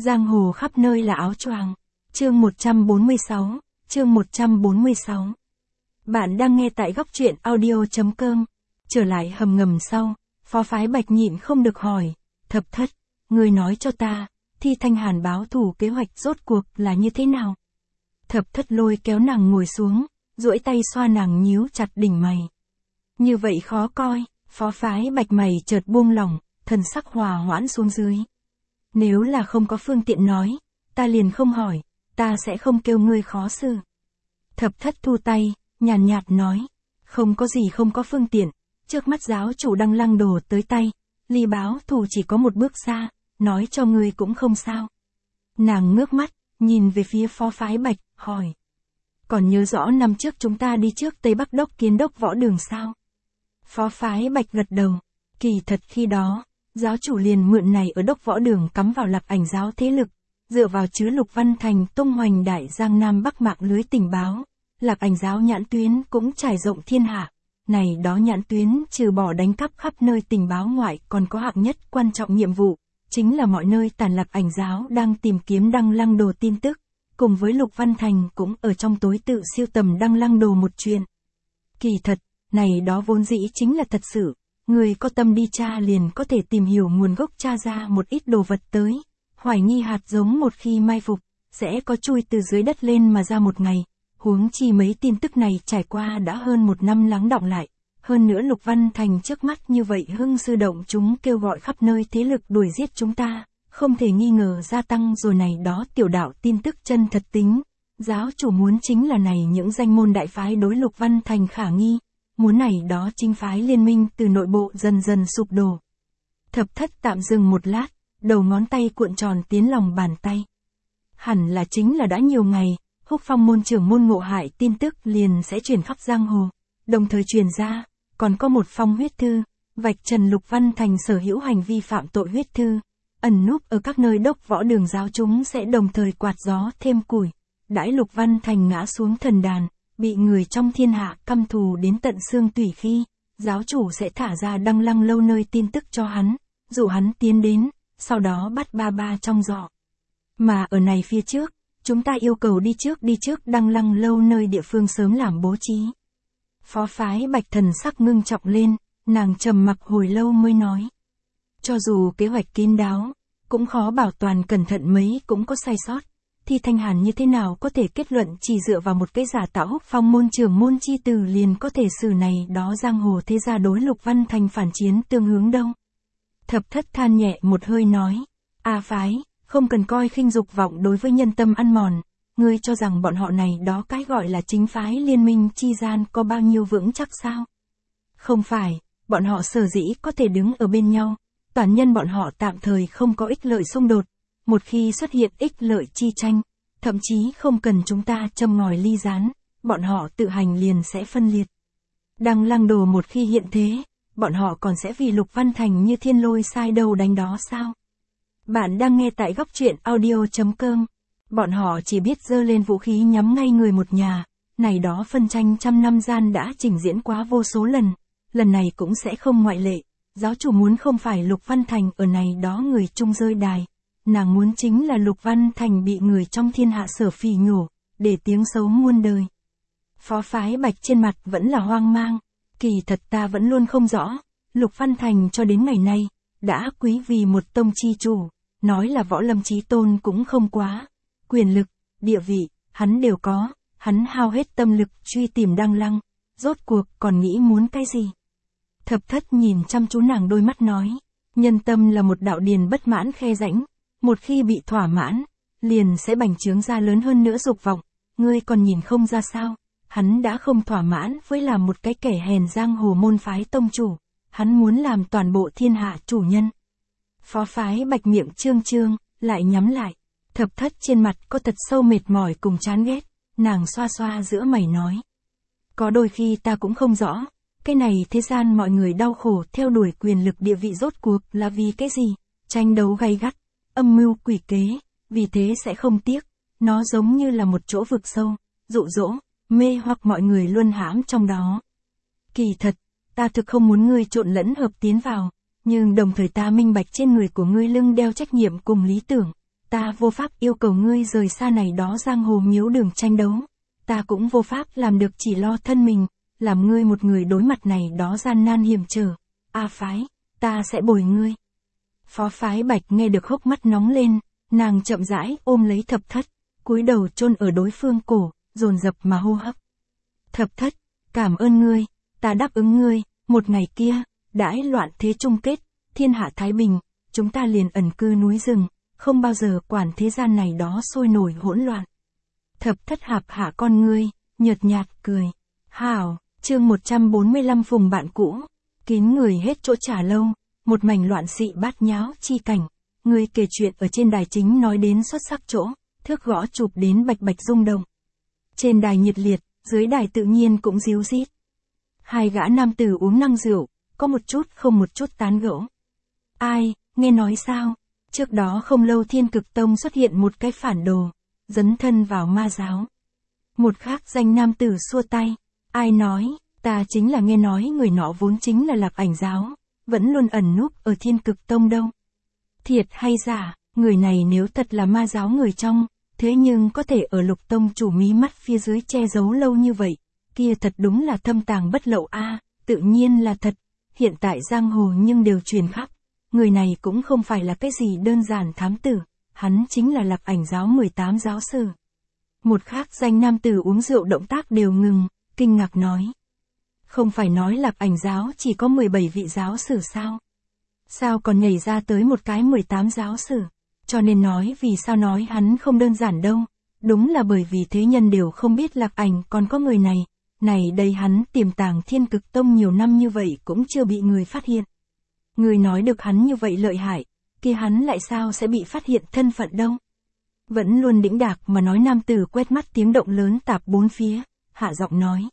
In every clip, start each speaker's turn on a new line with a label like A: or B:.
A: Giang hồ khắp nơi là áo choàng. Chương 146, chương 146. Bạn đang nghe tại góc truyện audio.com. Trở lại hầm ngầm sau, Phó Phái Bạch nhịn không được hỏi, Thập Thất, ngươi nói cho ta, Thi Thanh Hàn báo thù kế hoạch rốt cuộc là như thế nào? Thập Thất lôi kéo nàng ngồi xuống, duỗi tay xoa nàng nhíu chặt đỉnh mày. Như vậy khó coi, Phó Phái Bạch mày chợt buông lỏng, thần sắc hòa hoãn xuống dưới. Nếu là không có phương tiện nói, ta liền không hỏi, ta sẽ không kêu ngươi khó xử. Thập Thất thu tay, nhàn nhạt nói, không có gì không có phương tiện, trước mắt giáo chủ Đăng Lăng Đồ tới tay, ly báo thù chỉ có một bước xa, nói cho ngươi cũng không sao. Nàng ngước mắt, nhìn về phía Phó Phái Bạch, hỏi. Còn nhớ rõ năm trước chúng ta đi trước Tây Bắc Đốc Kiến Đốc Võ Đường sao? Phó Phái Bạch gật đầu, kỳ thật khi đó, giáo chủ liền mượn này ở Đốc Võ Đường cắm vào Lạc Ảnh giáo thế lực, dựa vào chứa Lục Văn Thành tung hoành đại giang nam bắc mạng lưới tình báo, Lạc Ảnh giáo nhãn tuyến cũng trải rộng thiên hạ. Này đó nhãn tuyến trừ bỏ đánh cắp khắp nơi tình báo ngoại còn có hạng nhất quan trọng nhiệm vụ, chính là mọi nơi tàn Lạc Ảnh giáo đang tìm kiếm Đăng Lăng Đồ tin tức, cùng với Lục Văn Thành cũng ở trong tối tự siêu tầm Đăng Lăng Đồ một chuyện. Kỳ thật, này đó vốn dĩ chính là thật sự, người có tâm đi tra liền có thể tìm hiểu nguồn gốc tra ra một ít đồ vật tới, hoài nghi hạt giống một khi mai phục, sẽ có chui từ dưới đất lên mà ra một ngày, huống chi mấy tin tức này trải qua đã hơn một năm lắng đọng lại, hơn nữa Lục Văn Thành trước mắt như vậy hưng sư động chúng kêu gọi khắp nơi thế lực đuổi giết chúng ta, không thể nghi ngờ gia tăng rồi này đó tiểu đạo tin tức chân thật tính, giáo chủ muốn chính là này những danh môn đại phái đối Lục Văn Thành khả nghi. Muốn này đó chính phái liên minh từ nội bộ dần dần sụp đổ. Thập Thất tạm dừng một lát, đầu ngón tay cuộn tròn tiến lòng bàn tay. Hẳn là chính là đã nhiều ngày, Húc Phong môn trưởng môn ngộ hại tin tức liền sẽ truyền khắp giang hồ, đồng thời truyền ra, còn có một phong huyết thư, vạch trần Lục Văn Thành sở hữu hành vi phạm tội huyết thư, ẩn núp ở các nơi Đốc Võ Đường giáo chúng sẽ đồng thời quạt gió thêm củi, đãi Lục Văn Thành ngã xuống thần đàn. Bị người trong thiên hạ căm thù đến tận xương tủy khi, giáo chủ sẽ thả ra Đăng Lăng Lâu nơi tin tức cho hắn, dụ hắn tiến đến, sau đó bắt ba trong giỏ. Mà ở này phía trước, chúng ta yêu cầu đi trước Đăng Lăng Lâu nơi địa phương sớm làm bố trí. Phó Phái Bạch thần sắc ngưng trọng lên, nàng trầm mặc hồi lâu mới nói. Cho dù kế hoạch kín đáo, cũng khó bảo toàn cẩn thận mấy cũng có sai sót. Thi Thanh Hàn như thế nào có thể kết luận chỉ dựa vào một cái giả tạo Húc Phong môn trưởng môn chi từ liền có thể xử này đó giang hồ thế gia đối Lục Văn Thành phản chiến tương hướng đâu. Thập Thất than nhẹ một hơi nói, Phái, không cần coi khinh dục vọng đối với nhân tâm ăn mòn, ngươi cho rằng bọn họ này đó cái gọi là chính phái liên minh chi gian có bao nhiêu vững chắc sao? Không phải, bọn họ sở dĩ có thể đứng ở bên nhau, toàn nhân bọn họ tạm thời không có ích lợi xung đột. Một khi xuất hiện ích lợi chi tranh, thậm chí không cần chúng ta châm ngòi ly gián, bọn họ tự hành liền sẽ phân liệt. Đăng Lăng Đồ một khi hiện thế, bọn họ còn sẽ vì Lục Văn Thành như thiên lôi sai đầu đánh đó sao? Bạn đang nghe tại góc truyện audio.com. Bọn họ chỉ biết giơ lên vũ khí nhắm ngay người một nhà, này đó phân tranh trăm năm gian đã trình diễn quá vô số lần này cũng sẽ không ngoại lệ. Giáo chủ muốn không phải Lục Văn Thành ở này đó người chung rơi đài. Nàng muốn chính là Lục Văn Thành bị người trong thiên hạ sở phỉ nhổ, để tiếng xấu muôn đời. Phó Phái Bạch trên mặt vẫn là hoang mang, kỳ thật ta vẫn luôn không rõ, Lục Văn Thành cho đến ngày nay, đã quý vì một tông chi chủ, nói là võ lâm chí tôn cũng không quá, quyền lực, địa vị, hắn đều có, hắn hao hết tâm lực truy tìm Đăng Lăng, rốt cuộc còn nghĩ muốn cái gì? Thập Thất nhìn chăm chú nàng đôi mắt nói, nhân tâm là một đạo điền bất mãn khe rãnh. Một khi bị thỏa mãn, liền sẽ bành trướng ra lớn hơn nữa dục vọng, ngươi còn nhìn không ra sao, hắn đã không thỏa mãn với làm một cái kẻ hèn giang hồ môn phái tông chủ, hắn muốn làm toàn bộ thiên hạ chủ nhân. Phó Phái Bạch miệng trương, lại nhắm lại, Thập Thất trên mặt có thật sâu mệt mỏi cùng chán ghét, nàng xoa xoa giữa mày nói. Có đôi khi ta cũng không rõ, cái này thế gian mọi người đau khổ theo đuổi quyền lực địa vị rốt cuộc là vì cái gì, tranh đấu gay gắt. Âm mưu quỷ kế, vì thế sẽ không tiếc, nó giống như là một chỗ vực sâu, dụ dỗ, mê hoặc mọi người luân hãm trong đó. Kỳ thật, ta thực không muốn ngươi trộn lẫn hợp tiến vào, nhưng đồng thời ta minh bạch trên người của ngươi lưng đeo trách nhiệm cùng lý tưởng, ta vô pháp yêu cầu ngươi rời xa này đó giang hồ miếu đường tranh đấu. Ta cũng vô pháp làm được chỉ lo thân mình, làm ngươi một người đối mặt này đó gian nan hiểm trở. A Phái, ta sẽ bồi ngươi. Phó Phái Bạch nghe được hốc mắt nóng lên, nàng chậm rãi ôm lấy Thập Thất, cúi đầu chôn ở đối phương cổ, dồn dập mà hô hấp. Thập Thất, cảm ơn ngươi, ta đáp ứng ngươi, một ngày kia, đãi loạn thế chung kết, thiên hạ thái bình, chúng ta liền ẩn cư núi rừng, không bao giờ quản thế gian này đó sôi nổi hỗn loạn. Thập Thất hạp hạ con ngươi, nhợt nhạt cười. Hảo, chương 145 phùng bạn cũ, kín người hết chỗ trả lâu, một mảnh loạn xị bát nháo chi cảnh. Người kể chuyện ở trên đài chính nói đến xuất sắc chỗ, thước gõ chụp đến bạch bạch rung động. Trên đài nhiệt liệt, dưới đài tự nhiên cũng ríu rít. Hai gã nam tử uống năng rượu, có một chút không một chút tán gẫu. Ai, nghe nói sao? Trước đó không lâu Thiên Cực Tông xuất hiện một cái phản đồ, dấn thân vào ma giáo. Một khác danh nam tử xua tay. Ai nói, ta chính là nghe nói người nọ vốn chính là Lạc Ảnh giáo, vẫn luôn ẩn núp ở Thiên Cực Tông đâu. Thiệt hay giả, người này nếu thật là ma giáo người trong, thế nhưng có thể ở Lục Tông chủ mí mắt phía dưới che giấu lâu như vậy, kia thật đúng là thâm tàng bất lậu a, tự nhiên là thật. Hiện tại giang hồ nhưng đều truyền khắp, người này cũng không phải là cái gì đơn giản thám tử, hắn chính là Lạc Ảnh giáo 18 giáo sư. Một khác danh nam tử uống rượu động tác đều ngừng, kinh ngạc nói. Không phải nói Lạc Ảnh giáo chỉ có 17 vị giáo sử sao? Sao còn nhảy ra tới một cái 18 giáo sử? Cho nên nói vì sao nói hắn không đơn giản đâu. Đúng là bởi vì thế nhân đều không biết Lạc Ảnh còn có người này. Này đây hắn tiềm tàng Thiên Cực Tông nhiều năm như vậy cũng chưa bị người phát hiện. Người nói được hắn như vậy lợi hại, kia hắn lại sao sẽ bị phát hiện thân phận đâu? Vẫn luôn đĩnh đạc mà nói nam tử quét mắt tiếng động lớn tạp bốn phía, hạ giọng nói.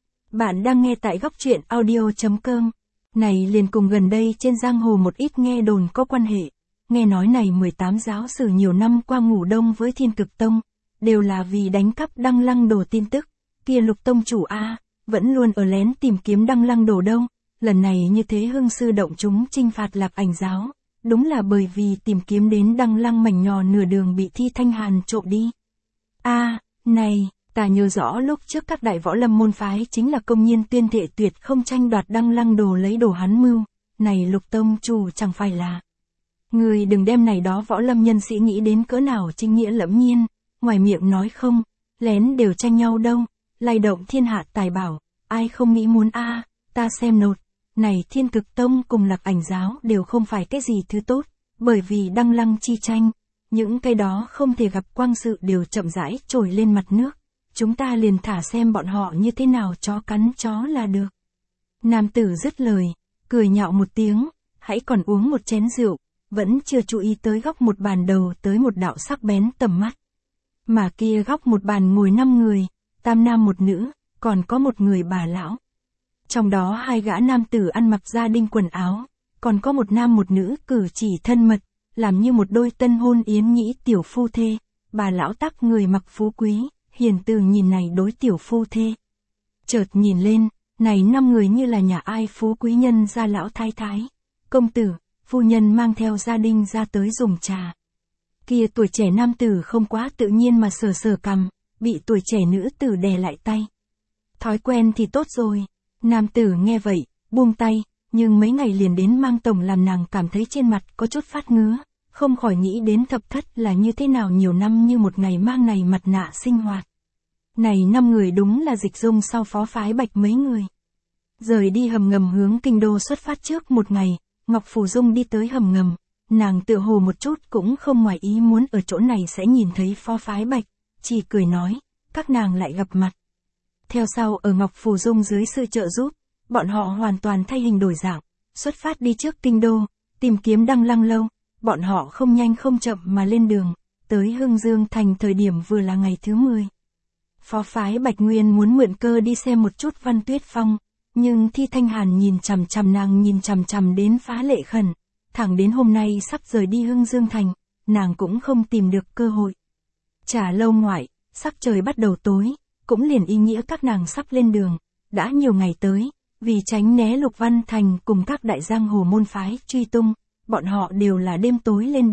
A: Bạn đang nghe tại góc truyện audio.com. Này liền cùng gần đây trên giang hồ một ít nghe đồn có quan hệ. Nghe nói này 18 giáo sử nhiều năm qua ngủ đông với Thiên Cực Tông, đều là vì đánh cắp Đăng Lăng Đồ tin tức. Kia Lục Tông chủ A, vẫn luôn ở lén tìm kiếm Đăng Lăng Đồ đâu. Lần này như thế hưng sư động chúng chinh phạt Lạc Ảnh giáo. Đúng là bởi vì tìm kiếm đến Đăng Lăng mảnh nhỏ nửa đường bị Thi Thanh Hàn trộm đi. Này, ta nhớ rõ lúc trước các đại võ lâm môn phái chính là công nhiên tuyên thệ tuyệt không tranh đoạt Đăng Lăng Đồ lấy đồ hắn mưu. Này Lục Tông chủ chẳng phải là. Người đừng đem này đó võ lâm nhân sĩ nghĩ đến cỡ nào chính nghĩa lẫm nhiên, ngoài miệng nói không, lén đều tranh nhau đâu, lay động thiên hạ tài bảo, ai không nghĩ muốn ta xem nột. Này Thiên Cực Tông cùng Lạc Ảnh giáo đều không phải cái gì thứ tốt, bởi vì Đăng Lăng chi tranh, những cái đó không thể gặp quang sự đều chậm rãi trồi lên mặt nước, chúng ta liền thả xem bọn họ như thế nào chó cắn chó là được. Nam tử dứt lời, cười nhạo một tiếng, hãy còn uống một chén rượu, vẫn chưa chú ý tới góc một bàn đầu tới một đạo sắc bén tầm mắt. Mà kia góc một bàn ngồi 5 người, tam nam một nữ, còn có một người bà lão. Trong đó hai gã nam tử ăn mặc gia đình quần áo, còn có một nam một nữ cử chỉ thân mật, làm như một đôi tân hôn yến nhĩ tiểu phu thê. Bà lão tắc người mặc phú quý, hiền từ nhìn này đối tiểu phu thê. Chợt nhìn lên, này 5 người như là nhà ai phú quý nhân gia lão thái thái, công tử, phu nhân mang theo gia đình ra tới dùng trà. Kia tuổi trẻ nam tử không quá tự nhiên mà sờ sờ cằm, bị tuổi trẻ nữ tử đè lại tay. Thói quen thì tốt rồi. Nam tử nghe vậy, buông tay, nhưng mấy ngày liền đến Mang Tổng làm nàng cảm thấy trên mặt có chút phát ngứa, không khỏi nghĩ đến Thập Thất là như thế nào nhiều năm như một ngày mang này mặt nạ sinh hoạt. Này 5 người đúng là Dịch Dung sau Phó Phái Bạch mấy người. Rời đi hầm ngầm hướng kinh đô xuất phát trước một ngày, Ngọc Phù Dung đi tới hầm ngầm, nàng tựa hồ một chút cũng không ngoài ý muốn ở chỗ này sẽ nhìn thấy Phó Phái Bạch, chỉ cười nói, các nàng lại gặp mặt. Theo sau ở Ngọc Phù Dung dưới sự trợ giúp, bọn họ hoàn toàn thay hình đổi dạng, xuất phát đi trước kinh đô, tìm kiếm Đăng Lăng lâu, bọn họ không nhanh không chậm mà lên đường, tới Hưng Dương thành thời điểm vừa là ngày thứ 10. Phó Phái Bạch Nguyên muốn mượn cơ đi xem một chút Văn Tuyết Phong, nhưng Thi Thanh Hàn nhìn chằm chằm nàng nhìn chằm chằm đến phá lệ khẩn, thẳng đến hôm nay sắp rời đi Hưng Dương thành, nàng cũng không tìm được cơ hội. Trà lâu ngoại, sắc trời bắt đầu tối. Cũng liền ý nghĩa các nàng sắp lên đường, đã nhiều ngày tới, vì tránh né Lục Văn Thành cùng các đại giang hồ môn phái truy tung, bọn họ đều là đêm tối lên đường,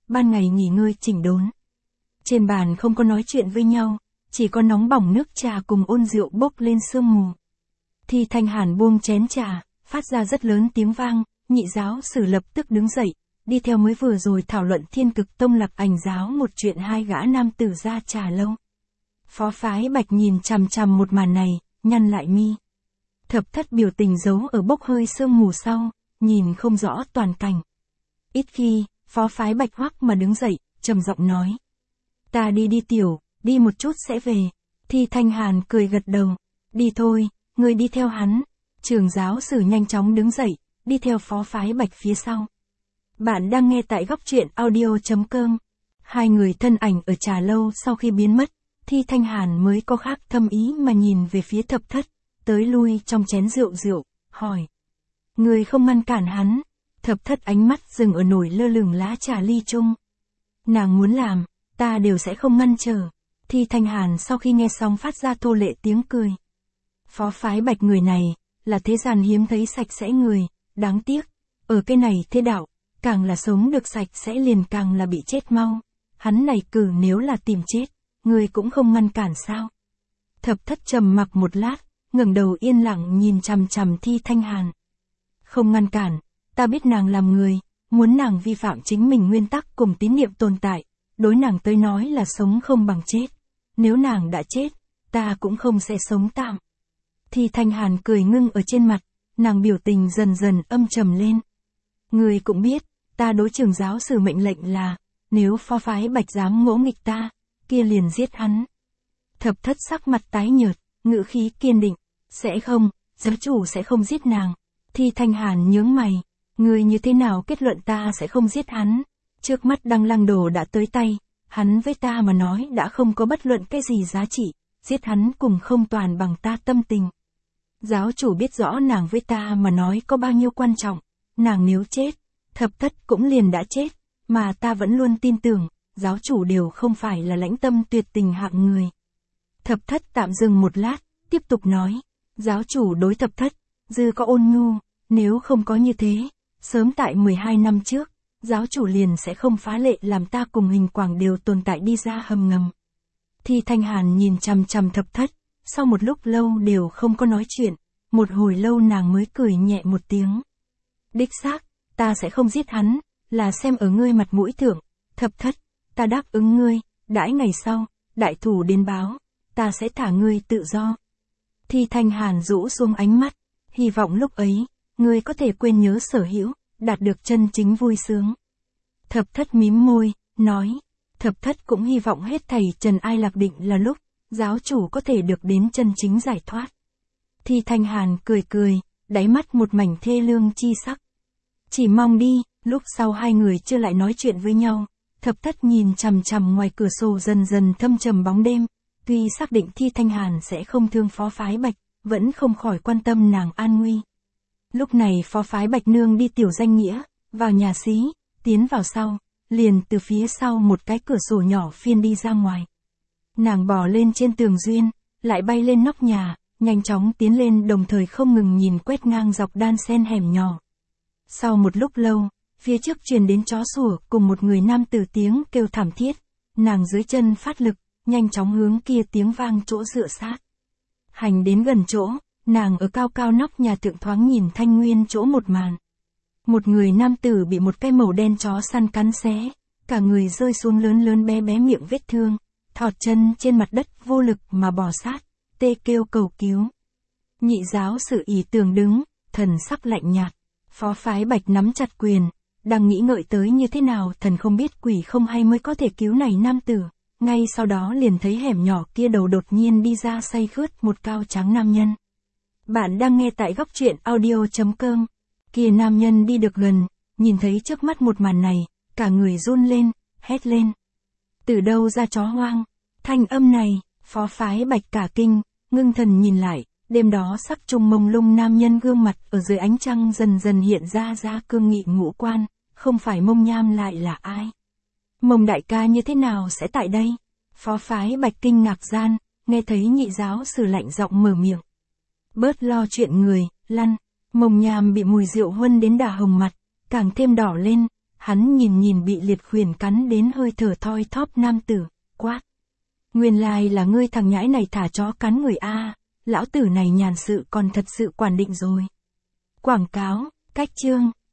A: ban ngày nghỉ ngơi chỉnh đốn. Trên bàn không có nói chuyện với nhau, chỉ có nóng bỏng nước trà cùng ôn rượu bốc lên sương mù. Thi Thanh Hàn buông chén trà, phát ra rất lớn tiếng vang, nhị giáo sử lập tức đứng dậy, đi theo mới vừa rồi thảo luận Thiên Cực Tông Lạc Ảnh giáo một chuyện hai gã nam tử ra trà lâu. Phó Phái Bạch nhìn chằm chằm một màn này, nhăn lại mi. Thập Thất biểu tình giấu ở bốc hơi sương mù sau, nhìn không rõ toàn cảnh. Ít khi, Phó Phái Bạch hoắc mà đứng dậy, trầm giọng nói. Ta đi tiểu, đi một chút sẽ về. Thi Thanh Hàn cười gật đầu. Đi thôi, ngươi đi theo hắn. Trường giáo sử nhanh chóng đứng dậy, đi theo Phó Phái Bạch phía sau. Bạn đang nghe tại góc truyện audio.com. Hai người thân ảnh ở trà lâu sau khi biến mất, Thi Thanh Hàn mới có khác thâm ý mà nhìn về phía Thập Thất, tới lui trong chén rượu, hỏi. Người không ngăn cản hắn. Thập Thất ánh mắt dừng ở nổi lơ lửng lá trà ly chung. Nàng muốn làm, ta đều sẽ không ngăn trở. Thi Thanh Hàn sau khi nghe xong phát ra thô lệ tiếng cười. Phó Phái Bạch người này, là thế gian hiếm thấy sạch sẽ người, đáng tiếc. Ở cái này thế đạo, càng là sống được sạch sẽ liền càng là bị chết mau. Hắn này cử nếu là tìm chết, người cũng không ngăn cản sao. Thập Thất trầm mặc một lát, ngẩng đầu yên lặng nhìn chằm chằm Thi Thanh Hàn. Không ngăn cản, ta biết nàng làm người, muốn nàng vi phạm chính mình nguyên tắc cùng tín niệm tồn tại, đối nàng tới nói là sống không bằng chết. Nếu nàng đã chết, ta cũng không sẽ sống tạm. Thi Thanh Hàn cười ngưng ở trên mặt, nàng biểu tình dần dần âm trầm lên. Người cũng biết, ta đối trường giáo sử mệnh lệnh là, nếu Phó Phái Bạch dám ngỗ nghịch ta, kia liền giết hắn. Thập Thất sắc mặt tái nhợt, ngữ khí kiên định, sẽ không, giáo chủ sẽ không giết nàng. Thi Thanh Hàn nhướng mày, người như thế nào kết luận ta sẽ không giết hắn? Trước mắt Đăng Lăng Đồ đã tới tay, hắn với ta mà nói đã không có bất luận cái gì giá trị, giết hắn cùng không toàn bằng ta tâm tình. Giáo chủ biết rõ nàng với ta mà nói có bao nhiêu quan trọng, nàng nếu chết, Thập Thất cũng liền đã chết, mà ta vẫn luôn tin tưởng, giáo chủ đều không phải là lãnh tâm tuyệt tình hạng người. Thập Thất tạm dừng một lát, tiếp tục nói, giáo chủ đối Thập Thất, dư có ôn nhu, nếu không có như thế, sớm tại 12 năm trước, giáo chủ liền sẽ không phá lệ làm ta cùng Hình Quảng đều tồn tại đi ra hầm ngầm. Thi Thanh Hàn nhìn chằm chằm Thập Thất, sau một lúc lâu đều không có nói chuyện, một hồi lâu nàng mới cười nhẹ một tiếng. Đích xác, ta sẽ không giết hắn, là xem ở ngươi mặt mũi thượng, Thập Thất, ta đáp ứng ngươi, đãi ngày sau, đại thủ đến báo, ta sẽ thả ngươi tự do. Thi Thanh Hàn rũ xuống ánh mắt, hy vọng lúc ấy, ngươi có thể quên nhớ sở hữu, đạt được chân chính vui sướng. Thập Thất mím môi, nói, Thập Thất cũng hy vọng hết thảy trần ai lạc định là lúc, giáo chủ có thể được đến chân chính giải thoát. Thi Thanh Hàn cười, đáy mắt một mảnh thê lương chi sắc. Chỉ mong đi, lúc sau hai người chưa lại nói chuyện với nhau, Thập Thất nhìn chằm chằm ngoài cửa sổ dần dần thâm trầm bóng đêm, tuy xác định Thi Thanh Hàn sẽ không thương Phó Phái Bạch, vẫn không khỏi quan tâm nàng an nguy. Lúc này Phó Phái Bạch nương đi tiểu danh nghĩa, vào nhà xí, tiến vào sau, liền từ phía sau một cái cửa sổ nhỏ phiên đi ra ngoài. Nàng bò lên trên tường duyên, lại bay lên nóc nhà, nhanh chóng tiến lên đồng thời không ngừng nhìn quét ngang dọc đan sen hẻm nhỏ. Sau một lúc lâu, phía trước truyền đến chó sủa cùng một người nam tử tiếng kêu thảm thiết, nàng dưới chân phát lực, nhanh chóng hướng kia tiếng vang chỗ dựa sát. Hành đến gần chỗ, nàng ở cao cao nóc nhà thượng thoáng nhìn thanh nguyên chỗ một màn. Một người nam tử bị một cái màu đen chó săn cắn xé, cả người rơi xuống lớn bé miệng vết thương, thọt chân trên mặt đất vô lực mà bò sát, tê kêu cầu cứu. Nhị giáo sử ý tường đứng, thần sắc lạnh nhạt, Phó Phái Bạch nắm chặt quyền, đang nghĩ ngợi tới như thế nào thần không biết quỷ không hay mới có thể cứu này nam tử, ngay sau đó liền thấy hẻm nhỏ kia đầu đột nhiên đi ra say khướt một cao trắng nam nhân. Bạn đang nghe tại góc truyện audio.com. Kia nam nhân đi được gần, nhìn thấy trước mắt một màn này, cả người run lên, hét lên. Từ đâu ra chó hoang? Thanh âm này, Phó Phái Bạch cả kinh, ngưng thần nhìn lại, đêm đó sắc trung mông lung nam nhân gương mặt ở dưới ánh trăng dần dần hiện ra cương nghị ngũ quan, không phải Mông Nham lại là ai? Mông đại ca như thế nào sẽ tại đây? Phó Phái Bạch kinh ngạc gian, nghe thấy nhị giáo sử lạnh giọng mở miệng. Bớt lo chuyện người, lăn. Mông Nham bị mùi rượu huân đến đà hồng mặt, càng thêm đỏ lên, Hắn nhìn bị liệt khuyển cắn đến hơi thở thoi thóp nam tử, quát. Nguyên lai là ngươi thằng nhãi này thả chó cắn người a, lão tử này nhàn sự còn thật sự quản định rồi. Quảng cáo, cách chương.